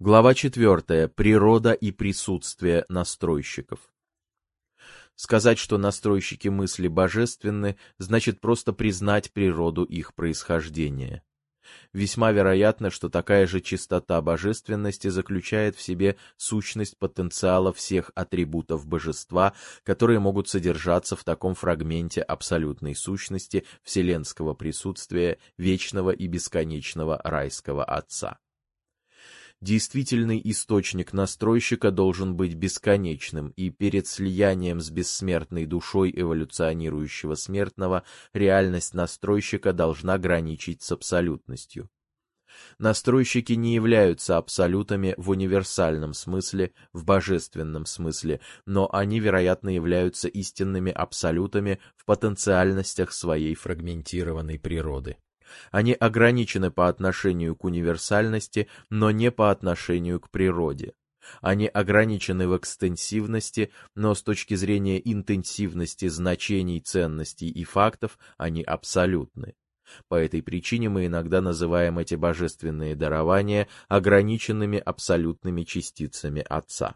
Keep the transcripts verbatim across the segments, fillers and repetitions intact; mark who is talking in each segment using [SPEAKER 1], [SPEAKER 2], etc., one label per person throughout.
[SPEAKER 1] Глава четвертая. Природа и присутствие настройщиков. Сказать, что настройщики мысли божественны, значит просто признать природу их происхождения. Весьма вероятно, что такая же чистота божественности заключает в себе сущность потенциала всех атрибутов божества, которые могут содержаться в таком фрагменте абсолютной сущности вселенского присутствия вечного и бесконечного райского Отца. Действительный источник настройщика должен быть бесконечным, и перед слиянием с бессмертной душой эволюционирующего смертного реальность настройщика должна граничить с абсолютностью. Настройщики не являются абсолютами в универсальном смысле, в божественном смысле, но они, вероятно, являются истинными абсолютами в потенциальностях своей фрагментированной природы. Они ограничены по отношению к универсальности, но не по отношению к природе. Они ограничены в экстенсивности, но с точки зрения интенсивности значений, ценностей и фактов они абсолютны. По этой причине мы иногда называем эти божественные дарования ограниченными абсолютными частицами Отца.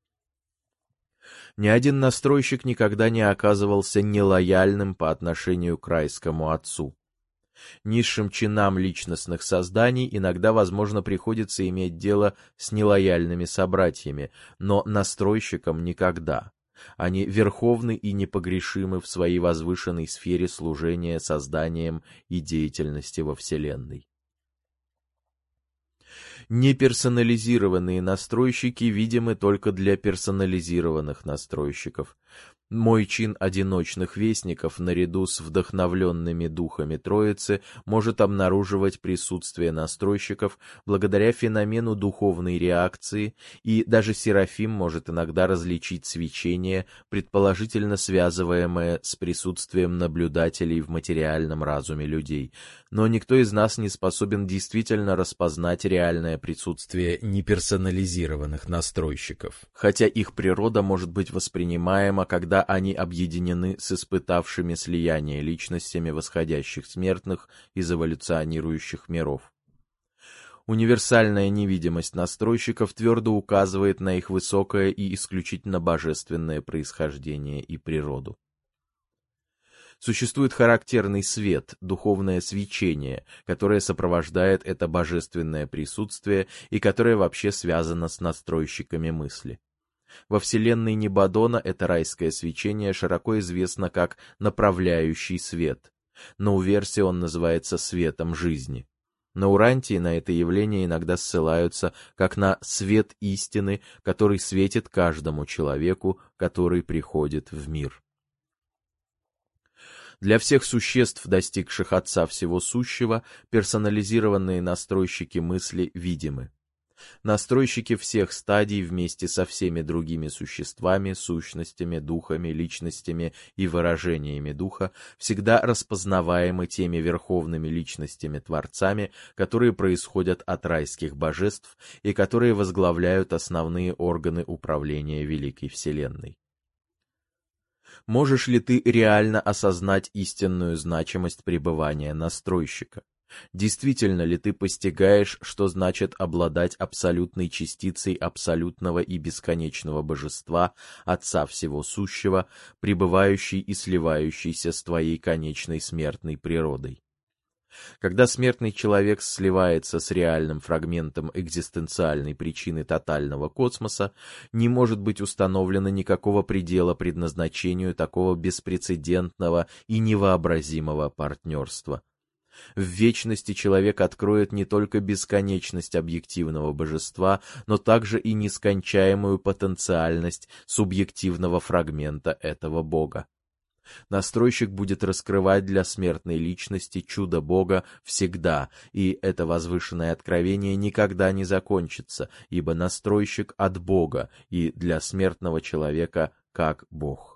[SPEAKER 1] Ни один настройщик никогда не оказывался нелояльным по отношению к райскому Отцу. Низшим чинам личностных созданий иногда, возможно, приходится иметь дело с нелояльными собратьями, но настройщикам никогда. Они верховны и непогрешимы в своей возвышенной сфере служения созданием и деятельности во Вселенной. Неперсонализированные настройщики видимы только для персонализированных настройщиков. Мой чин одиночных вестников, наряду с вдохновленными духами Троицы, может обнаруживать присутствие настройщиков благодаря феномену духовной реакции, и даже Серафим может иногда различить свечение, предположительно связываемое с присутствием наблюдателей в материальном разуме людей. Но никто из нас не способен действительно распознать реальное присутствие неперсонализированных настройщиков, хотя их природа может быть воспринимаема, когда они объединены с испытавшими слияние личностями восходящих смертных из эволюционирующих миров. Универсальная невидимость настройщиков твердо указывает на их высокое и исключительно божественное происхождение и природу. Существует характерный свет, духовное свечение, которое сопровождает это божественное присутствие и которое вообще связано с настройщиками мысли. Во вселенной Небадона это райское свечение широко известно как направляющий свет. На Уверсе он называется светом жизни. На Урантии на это явление иногда ссылаются как на свет истины, который светит каждому человеку, который приходит в мир. Для всех существ, достигших Отца Всего Сущего, персонализированные настройщики мысли видимы. Настройщики всех стадий вместе со всеми другими существами, сущностями, духами, личностями и выражениями духа всегда распознаваемы теми верховными личностями-творцами, которые происходят от райских божеств и которые возглавляют основные органы управления Великой Вселенной. Можешь ли ты реально осознать истинную значимость пребывания настройщика? Действительно ли ты постигаешь, что значит обладать абсолютной частицей абсолютного и бесконечного божества, Отца Всего Сущего, пребывающей и сливающейся с твоей конечной смертной природой? Когда смертный человек сливается с реальным фрагментом экзистенциальной причины тотального космоса, не может быть установлено никакого предела предназначению такого беспрецедентного и невообразимого партнерства. В вечности человек откроет не только бесконечность объективного божества, но также и нескончаемую потенциальность субъективного фрагмента этого Бога. Настройщик будет раскрывать для смертной личности чудо Бога всегда, и это возвышенное откровение никогда не закончится, ибо настройщик от Бога и для смертного человека как Бог.